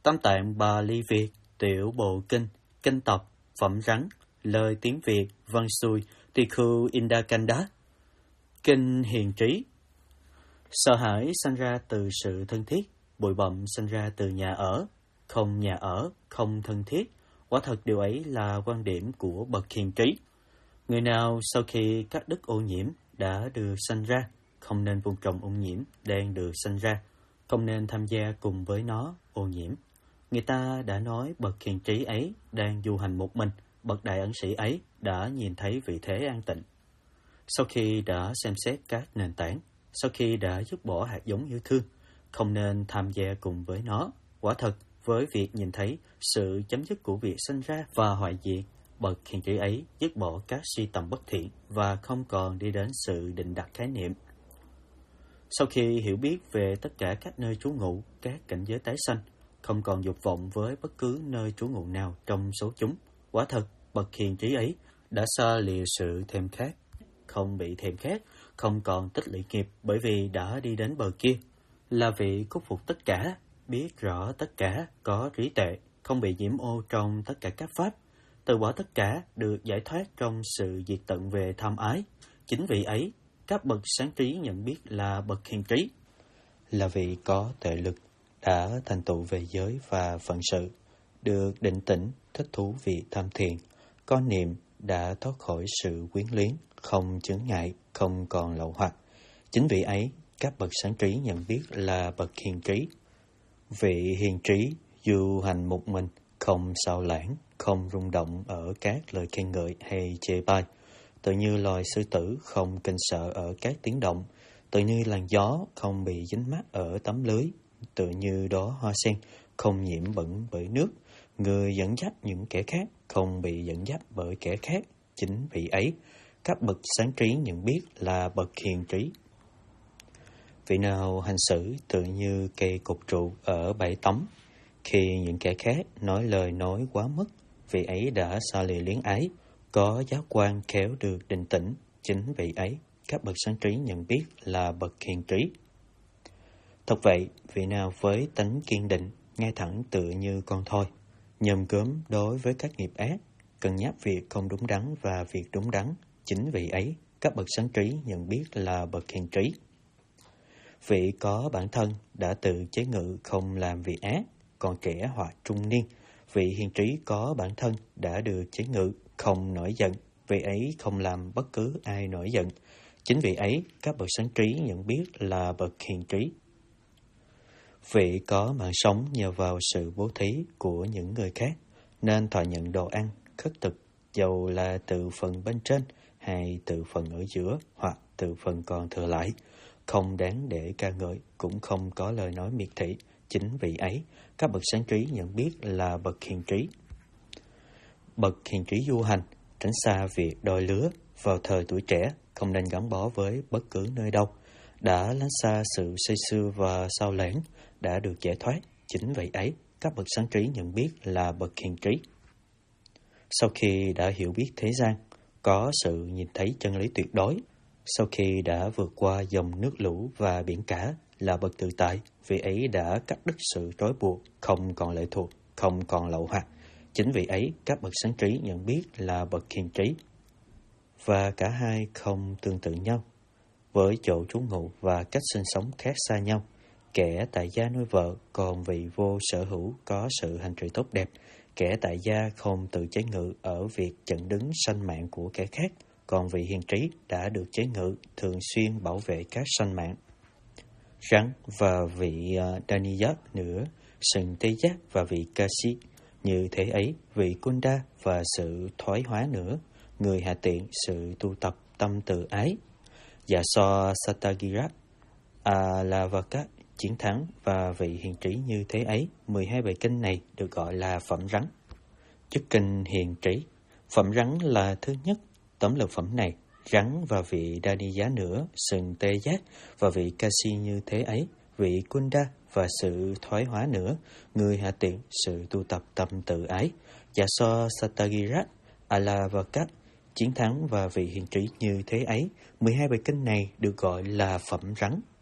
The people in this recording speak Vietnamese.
Tam tạng Bali Việt, tiểu bộ kinh, kinh tập, phẩm rắn, lời tiếng Việt, văn xuôi, Tikhu Indakanda. Kinh hiền trí. Sợ hãi sanh ra từ sự thân thiết, bụi bặm sanh ra từ nhà ở, không thân thiết. Quả thật điều ấy là quan điểm của bậc hiền trí. Người nào sau khi các đức ô nhiễm đã được sanh ra, không nên vun trồng ô nhiễm đang được sanh ra, không nên tham gia cùng với nó ô nhiễm. Người ta đã nói bậc hiền trí ấy đang du hành một mình, bậc đại ẩn sĩ ấy đã nhìn thấy vị thế an tịnh. Sau khi đã xem xét các nền tảng, sau khi đã dứt bỏ hạt giống yêu thương, không nên tham gia cùng với nó. Quả thật, với việc nhìn thấy sự chấm dứt của việc sanh ra và hoại diệt, bậc hiền trí ấy dứt bỏ các suy tầm bất thiện và không còn đi đến sự định đặt khái niệm. Sau khi hiểu biết về tất cả các nơi trú ngụ, các cảnh giới tái sanh, không còn dục vọng với bất cứ nơi trú ngụ nào trong số chúng. Quả thật, bậc hiền trí ấy đã xa lìa sự thèm khát, không bị thèm khát, không còn tích lũy nghiệp bởi vì đã đi đến bờ kia, là vị khắc phục tất cả, biết rõ tất cả, có trí tuệ, không bị nhiễm ô trong tất cả các pháp, từ bỏ tất cả, được giải thoát trong sự diệt tận về tham ái. Chính vị ấy, các bậc sáng trí nhận biết là bậc hiền trí, là vị có tuệ lực, đã thành tựu về giới và phận sự, được định tĩnh, thích thú vì tham thiền, có niệm, đã thoát khỏi sự quyến luyến, không chướng ngại, không còn lậu hoặc. Chính vị ấy, các bậc sáng trí nhận biết là bậc hiền trí. Vị hiền trí du hành một mình, không xao lãng, không rung động ở các lời khen ngợi hay chê bai, tự như loài sư tử không kinh sợ ở các tiếng động, tự như làn gió không bị dính mắc ở tấm lưới, tự như đóa hoa sen không nhiễm bẩn bởi nước, người dẫn dắt những kẻ khác không bị dẫn dắt bởi kẻ khác. Chính vị ấy, các bậc sáng trí nhận biết là bậc hiền trí. Vị nào hành xử tự như cây cột trụ ở bãi tắm, khi những kẻ khác nói lời nói quá mức, vị ấy đã xa lìa luyến ái, có giác quan khéo được định tĩnh. Chính vị ấy, các bậc sáng trí nhận biết là bậc hiền trí. Thật vậy, vị nào với tánh kiên định, ngay thẳng tự như con thoi, nhầm gớm đối với các nghiệp ác, cân nhắc việc không đúng đắn và việc đúng đắn, chính vị ấy, các bậc sáng trí nhận biết là bậc hiền trí. Vị có bản thân đã tự chế ngự không làm việc ác, còn trẻ hoặc trung niên, vị hiền trí có bản thân đã được chế ngự không nổi giận, vị ấy không làm bất cứ ai nổi giận. Chính vị ấy, các bậc sáng trí nhận biết là bậc hiền trí. Vị có mạng sống nhờ vào sự bố thí của những người khác, nên thọ nhận đồ ăn, khất thực, dầu là từ phần bên trên hay từ phần ở giữa hoặc từ phần còn thừa lại, không đáng để ca ngợi, cũng không có lời nói miệt thị. Chính vị ấy, các bậc sáng trí nhận biết là bậc hiền trí. Bậc hiền trí du hành, tránh xa việc đôi lứa, vào thời tuổi trẻ, không nên gắn bó với bất cứ nơi đâu, đã lánh xa sự say sưa và sao lãng, đã được giải thoát. Chính vậy ấy, các bậc sáng trí nhận biết là bậc hiền trí. Sau khi đã hiểu biết thế gian, có sự nhìn thấy chân lý tuyệt đối, sau khi đã vượt qua dòng nước lũ và biển cả, là bậc tự tại, vị ấy đã cắt đứt sự trói buộc, không còn lệ thuộc, không còn lậu hoặc. Chính vị ấy, các bậc sáng trí nhận biết là bậc hiền trí. Và cả hai không tương tự nhau, với chỗ trú ngụ và cách sinh sống khác xa nhau. Kẻ tại gia nuôi vợ, còn vị vô sở hữu có sự hành trì tốt đẹp. Kẻ tại gia không tự chế ngự ở việc chặn đứng sanh mạng của kẻ khác, còn vị hiền trí đã được chế ngự, thường xuyên bảo vệ các sanh mạng. Rắn và vị Daniyat nữa, sừng tê giác và vị Kasi, như thế ấy, vị Kunda và sự thoái hóa nữa, người hạ tiện sự tu tập tâm từ ái. Dạ so Satagirat, Alavaka, chiến thắng và vị hiền trí như thế ấy. 12 bài kinh này được gọi là phẩm rắn. Chức kinh hiền trí. Phẩm rắn là thứ nhất. Tóm lược phẩm này, rắn và vị Đani giá nữa, sừng tê giác và vị Kasi như thế ấy, vị Kunda và sự thoái hóa nữa, người hạ tiện sự tu tập tâm tự ái. Dạ so Satagirat, Alavakat, chiến thắng và vị hiền trí như thế ấy. 12 bài kinh này được gọi là phẩm rắn.